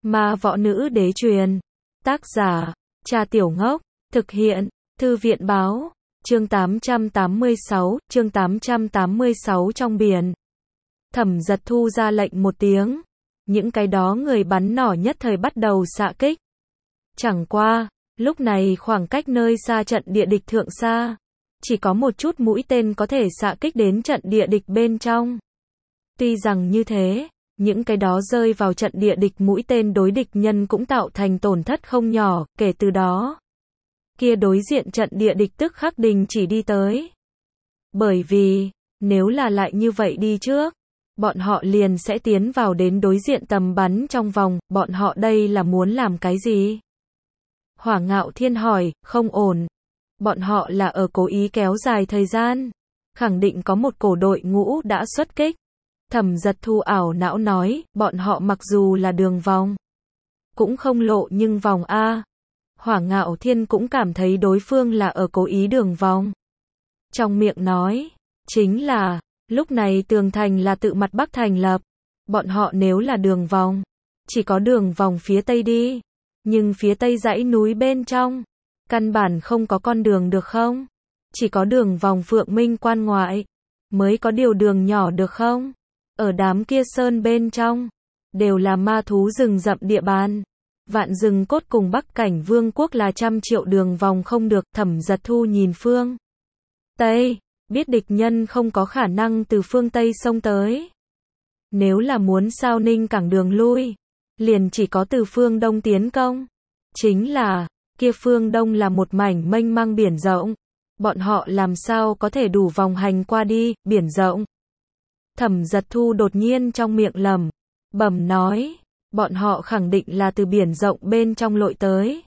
Ma Võ Nữ Đế truyền. Tác giả, Cha Tiểu Ngốc. Thực hiện, Thư viện Báo. Chương 886 trong biển. Thẩm Giật Thu ra lệnh một tiếng. Những cái đó người bắn nỏ nhất thời bắt đầu xạ kích. Chẳng qua, lúc này khoảng cách nơi xa trận địa địch thượng xa. Chỉ có một chút mũi tên có thể xạ kích đến trận địa địch bên trong. Tuy rằng như thế, những cái đó rơi vào trận địa địch mũi tên đối địch nhân cũng tạo thành tổn thất không nhỏ, kể từ đó. Kia đối diện trận địa địch tức khắc đình chỉ đi tới. Bởi vì, nếu là lại như vậy đi trước, bọn họ liền sẽ tiến vào đến đối diện tầm bắn trong vòng, bọn họ đây là muốn làm cái gì? Hỏa Ngạo Thiên hỏi, không ổn. Bọn họ là ở cố ý kéo dài thời gian. Khẳng định có một cổ đội ngũ đã xuất kích. Thẩm Giật Thu ảo não nói, bọn họ mặc dù là đường vòng, cũng không lộ nhưng vòng A. Hỏa Ngạo Thiên cũng cảm thấy đối phương là ở cố ý đường vòng. Trong miệng nói, chính là, lúc này tường thành là tự mặt bắc thành lập. Bọn họ nếu là đường vòng, chỉ có đường vòng phía tây đi. Nhưng phía tây dãy núi bên trong, căn bản không có con đường được không? Chỉ có đường vòng Phượng Minh quan ngoại, mới có điều đường nhỏ được không? Ở đám kia sơn bên trong, đều là ma thú rừng rậm địa bàn. Vạn Rừng Cốt cùng Bắc Cảnh Vương quốc là 100 triệu đường vòng không được. Thẩm Giật Thu nhìn phương Tây, biết địch nhân không có khả năng từ phương Tây xông tới. Nếu là muốn sao Ninh cảng đường lui, liền chỉ có từ phương Đông tiến công. Chính là, kia phương Đông là một mảnh mênh mang biển rộng. Bọn họ làm sao có thể đủ vòng hành qua đi, biển rộng. Thẩm Giật Thu đột nhiên trong miệng lẩm bẩm nói, bọn họ khẳng định là từ biển rộng bên trong lội tới.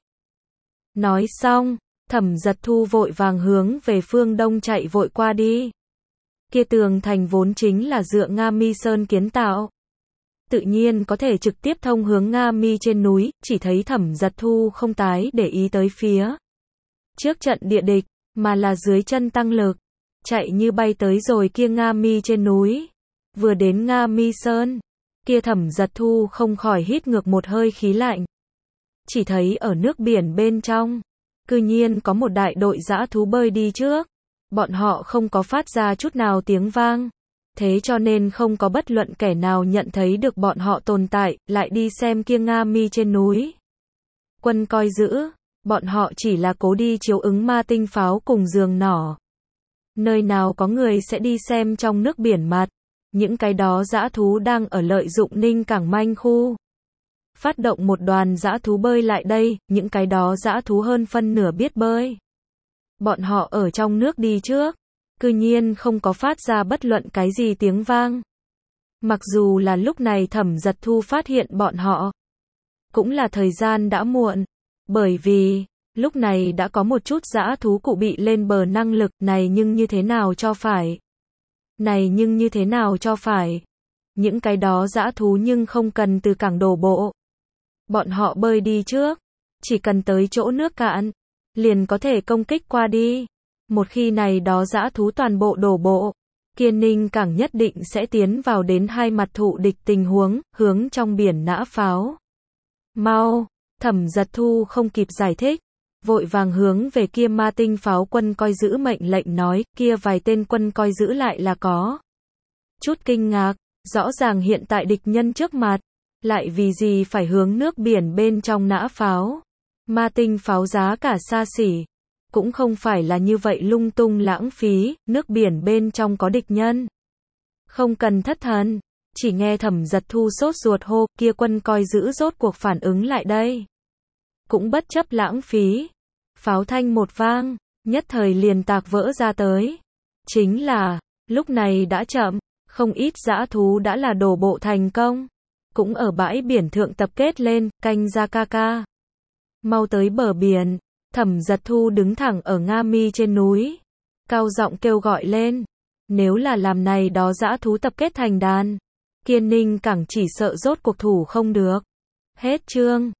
Nói xong, Thẩm Giật Thu vội vàng hướng về phương Đông chạy vội qua đi. Kia tường thành vốn chính là dựa Nga Mi Sơn kiến tạo. Tự nhiên có thể trực tiếp thông hướng Nga Mi trên núi, chỉ thấy Thẩm Giật Thu không tái để ý tới phía trước trận địa địch, mà là dưới chân tăng lực, chạy như bay tới rồi kia Nga Mi trên núi. Vừa đến Nga Mi Sơn, kia Thẩm Giật Thu không khỏi hít ngược một hơi khí lạnh. Chỉ thấy ở nước biển bên trong, cư nhiên có một đại đội dã thú bơi đi trước. Bọn họ không có phát ra chút nào tiếng vang. Thế cho nên không có bất luận kẻ nào nhận thấy được bọn họ tồn tại, lại đi xem kia Nga Mi trên núi. Quân coi giữ, bọn họ chỉ là cố đi chiếu ứng ma tinh pháo cùng giường nỏ. Nơi nào có người sẽ đi xem trong nước biển mặt. Những cái đó dã thú đang ở lợi dụng Ninh cảng manh khu. Phát động một đoàn dã thú bơi lại đây, những cái đó dã thú hơn phân nửa biết bơi. Bọn họ ở trong nước đi trước, cư nhiên không có phát ra bất luận cái gì tiếng vang. Mặc dù là lúc này Thẩm Giật Thu phát hiện bọn họ, cũng là thời gian đã muộn, bởi vì, lúc này đã có một chút dã thú cụ bị lên bờ năng lực này nhưng như thế nào cho phải. Những cái đó dã thú nhưng không cần từ cảng đổ bộ. Bọn họ bơi đi trước, chỉ cần tới chỗ nước cạn, liền có thể công kích qua đi. Một khi này đó dã thú toàn bộ đổ bộ, kia Ninh cảng nhất định sẽ tiến vào đến hai mặt thụ địch tình huống, hướng trong biển nã pháo. Mau, Thẩm Giật Thu không kịp giải thích, vội vàng hướng về kia ma tinh pháo quân coi giữ mệnh lệnh nói, kia vài tên quân coi giữ lại là có chút kinh ngạc, rõ ràng hiện tại địch nhân trước mặt, lại vì gì phải hướng nước biển bên trong nã pháo. Ma tinh pháo giá cả xa xỉ, cũng không phải là như vậy lung tung lãng phí, nước biển bên trong có địch nhân. Không cần thất thần, chỉ nghe Thẩm Giật Thu sốt ruột hô, kia quân coi giữ rốt cuộc phản ứng lại đây. Cũng bất chấp lãng phí, pháo thanh một vang, nhất thời liền tạc vỡ ra tới. Chính là, lúc này đã chậm, không ít dã thú đã là đổ bộ thành công, cũng ở bãi biển thượng tập kết lên, canh ra ca ca. Mau tới bờ biển, Thẩm Giật Thu đứng thẳng ở Nga Mi trên núi, cao giọng kêu gọi lên. Nếu là làm này đó dã thú tập kết thành đàn, kia Ninh cảng chỉ sợ rốt cuộc thủ không được. Hết chương.